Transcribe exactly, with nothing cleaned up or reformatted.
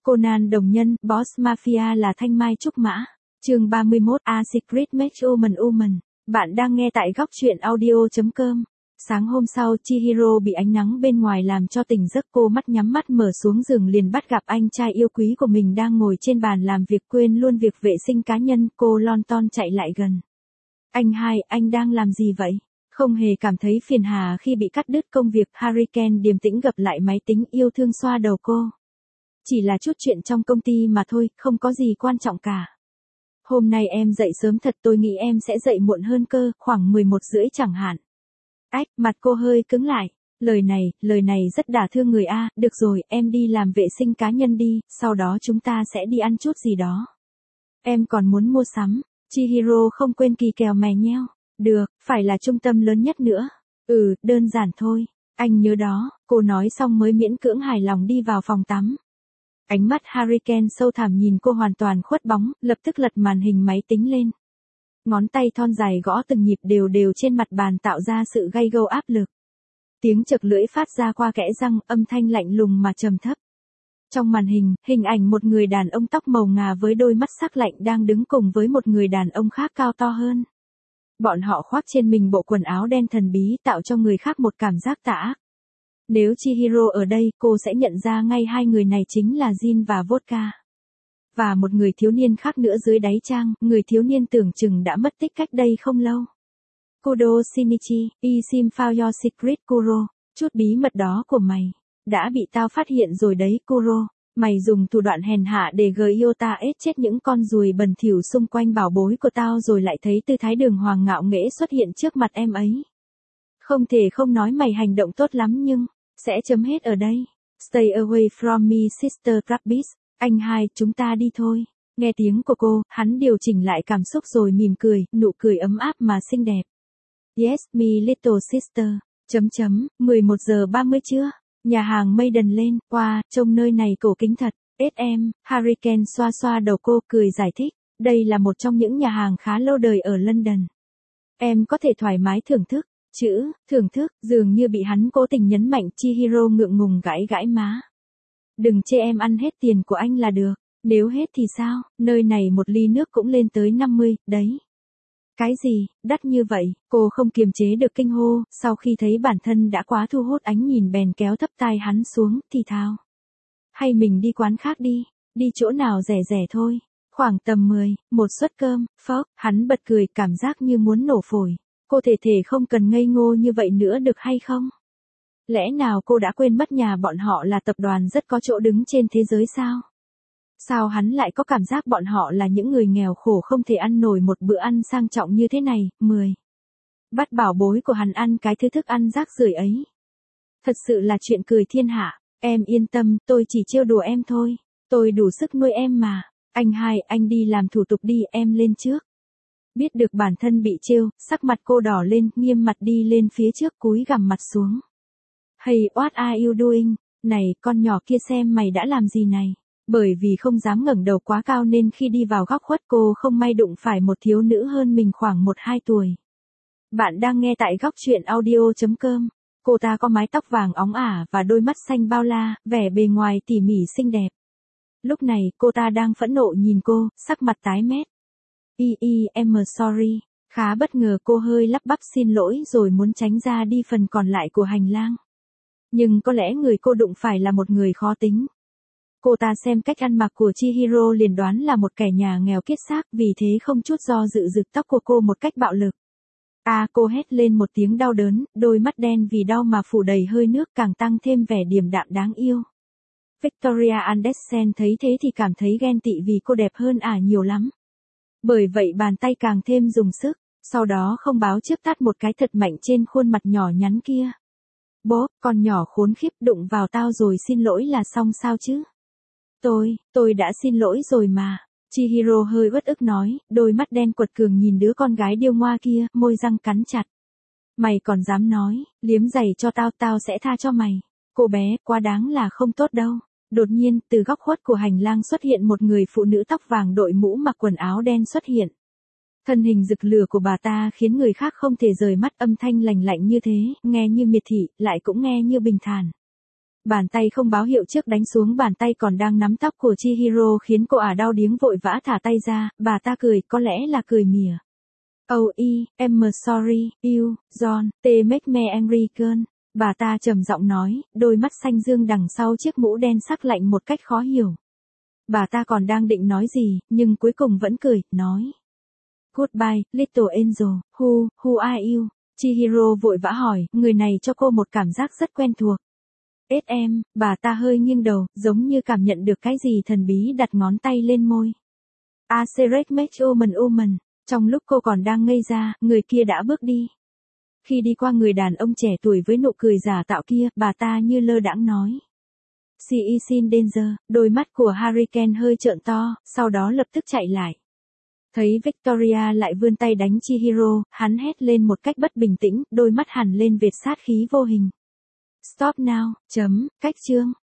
Conan đồng nhân, Boss Mafia là Thanh Mai Trúc Mã. Chương ba mươi mốt, A Secret Match Woman Woman. Bạn đang nghe tại góc truyện audio chấm com. Sáng hôm sau, Chihiro bị ánh nắng bên ngoài làm cho tỉnh giấc, cô mắt nhắm mắt mở xuống giường liền bắt gặp anh trai yêu quý của mình đang ngồi trên bàn làm việc quên luôn việc vệ sinh cá nhân, cô lon ton chạy lại gần. Anh hai, anh đang làm gì vậy? Không hề cảm thấy phiền hà khi bị cắt đứt công việc, Hurricane điềm tĩnh gập lại máy tính yêu thương xoa đầu cô. Chỉ là chút chuyện trong công ty mà thôi, không có gì quan trọng cả. Hôm nay em dậy sớm thật, tôi nghĩ em sẽ dậy muộn hơn cơ, khoảng mười một rưỡi chẳng hạn. Ách, mặt cô hơi cứng lại. Lời này, lời này rất đả thương người a. Được rồi, em đi làm vệ sinh cá nhân đi, sau đó chúng ta sẽ đi ăn chút gì đó. Em còn muốn mua sắm. Chihiro không quên kỳ kèo mè nheo. Được, phải là trung tâm lớn nhất nữa. Ừ, đơn giản thôi. Anh nhớ đó, cô nói xong mới miễn cưỡng hài lòng đi vào phòng tắm. Ánh mắt Hurricane sâu thẳm nhìn cô hoàn toàn khuất bóng, lập tức lật màn hình máy tính lên. Ngón tay thon dài gõ từng nhịp đều đều trên mặt bàn tạo ra sự gay gâu áp lực. Tiếng chực lưỡi phát ra qua kẽ răng, âm thanh lạnh lùng mà trầm thấp. Trong màn hình, hình ảnh một người đàn ông tóc màu ngà với đôi mắt sắc lạnh đang đứng cùng với một người đàn ông khác cao to hơn. Bọn họ khoác trên mình bộ quần áo đen thần bí tạo cho người khác một cảm giác tà ác. Nếu Chihiro ở đây, cô sẽ nhận ra ngay hai người này chính là Jin và Vodka. Và một người thiếu niên khác nữa dưới đáy trang, người thiếu niên tưởng chừng đã mất tích cách đây không lâu. Kudo Shinichi, Isim found your secret Kuro, chút bí mật đó của mày. Đã bị tao phát hiện rồi đấy Kuro, mày dùng thủ đoạn hèn hạ để Gyota ết chết những con ruồi bẩn thỉu xung quanh bảo bối của tao rồi lại thấy tư thái đường hoàng ngạo nghễ xuất hiện trước mặt em ấy. Không thể không nói mày hành động tốt lắm nhưng, sẽ chấm hết ở đây. Stay away from me sister Rabbit. Anh hai, chúng ta đi thôi. Nghe tiếng của cô, hắn điều chỉnh lại cảm xúc rồi mỉm cười, nụ cười ấm áp mà xinh đẹp. Yes, me little sister. Chấm chấm, mười một giờ ba mươi trưa. Nhà hàng mây đần lên, qua, trông nơi này cổ kính thật. ét em, Hurricane xoa xoa đầu cô cười giải thích. Đây là một trong những nhà hàng khá lâu đời ở London. Em có thể thoải mái thưởng thức. Chữ, thưởng thức, dường như bị hắn cố tình nhấn mạnh. Chihiro ngượng ngùng gãi gãi má. Đừng chê em ăn hết tiền của anh là được. Nếu hết thì sao, nơi này một ly nước cũng lên tới năm mươi, đấy. Cái gì, đắt như vậy, cô không kiềm chế được kinh hô, sau khi thấy bản thân đã quá thu hút ánh nhìn bèn kéo thấp tai hắn xuống, thì thào. Hay mình đi quán khác đi, đi chỗ nào rẻ rẻ thôi. Khoảng tầm mười, một suất cơm, phốc, hắn bật cười cảm giác như muốn nổ phổi. Cô thể thể không cần ngây ngô như vậy nữa được hay không? Lẽ nào cô đã quên mất nhà bọn họ là tập đoàn rất có chỗ đứng trên thế giới sao? Sao hắn lại có cảm giác bọn họ là những người nghèo khổ không thể ăn nổi một bữa ăn sang trọng như thế này? mười. Bắt bảo bối của hắn ăn cái thứ thức ăn rác rưởi ấy. Thật sự là chuyện cười thiên hạ. Em yên tâm, tôi chỉ trêu đùa em thôi. Tôi đủ sức nuôi em mà. Anh hai, anh đi làm thủ tục đi, em lên trước. Biết được bản thân bị trêu, sắc mặt cô đỏ lên, nghiêm mặt đi lên phía trước cúi gằm mặt xuống. Hey, what are you doing? Này, con nhỏ kia xem mày đã làm gì này? Bởi vì không dám ngẩng đầu quá cao nên khi đi vào góc khuất cô không may đụng phải một thiếu nữ hơn mình khoảng một hai tuổi. Bạn đang nghe tại góc truyện audio chấm com. Cô ta có mái tóc vàng óng ả và đôi mắt xanh bao la, vẻ bề ngoài tỉ mỉ xinh đẹp. Lúc này, cô ta đang phẫn nộ nhìn cô, sắc mặt tái mét. Y y, em sorry. Khá bất ngờ cô hơi lắp bắp xin lỗi rồi muốn tránh ra đi phần còn lại của hành lang. Nhưng có lẽ người cô đụng phải là một người khó tính. Cô ta xem cách ăn mặc của Chihiro liền đoán là một kẻ nhà nghèo kiết xác, vì thế không chút do dự giật tóc của cô một cách bạo lực. À, cô hét lên một tiếng đau đớn, đôi mắt đen vì đau mà phủ đầy hơi nước càng tăng thêm vẻ điềm đạm đáng yêu. Victoria Anderson thấy thế thì cảm thấy ghen tị vì cô đẹp hơn ả nhiều lắm. Bởi vậy bàn tay càng thêm dùng sức, sau đó không báo trước tát một cái thật mạnh trên khuôn mặt nhỏ nhắn kia. Bố, con nhỏ khốn khiếp, đụng vào tao rồi xin lỗi là xong sao chứ? Tôi, tôi đã xin lỗi rồi mà. Chihiro hơi uất ức nói, đôi mắt đen quật cường nhìn đứa con gái điêu ngoa kia, môi răng cắn chặt. Mày còn dám nói, liếm giày cho tao, tao sẽ tha cho mày. Cô bé, quá đáng là không tốt đâu. Đột nhiên, từ góc khuất của hành lang xuất hiện một người phụ nữ tóc vàng đội mũ mặc quần áo đen xuất hiện. Thân hình rực lửa của bà ta khiến người khác không thể rời mắt, âm thanh lành lạnh như thế, nghe như miệt thị, lại cũng nghe như bình thản. Bàn tay không báo hiệu trước đánh xuống bàn tay còn đang nắm tóc của Chihiro khiến cô ả đau điếng vội vã thả tay ra, bà ta cười, có lẽ là cười mỉa. Oh e, I'm sorry, you, John, they make me angry girl. Bà ta trầm giọng nói, đôi mắt xanh dương đằng sau chiếc mũ đen sắc lạnh một cách khó hiểu. Bà ta còn đang định nói gì, nhưng cuối cùng vẫn cười, nói. Goodbye, little angel, who, who are you? Chihiro vội vã hỏi, người này cho cô một cảm giác rất quen thuộc. ét em, bà ta hơi nghiêng đầu, giống như cảm nhận được cái gì thần bí đặt ngón tay lên môi. A secret match woman woman. Trong lúc cô còn đang ngây ra, người kia đã bước đi. Khi đi qua người đàn ông trẻ tuổi với nụ cười giả tạo kia, bà ta như lơ đãng nói. She is in danger, đôi mắt của Hurricane hơi trợn to, sau đó lập tức chạy lại. Thấy Victoria lại vươn tay đánh Chihiro, hắn hét lên một cách bất bình tĩnh, đôi mắt hằn lên vệt sát khí vô hình. Stop now, chấm, cách chương.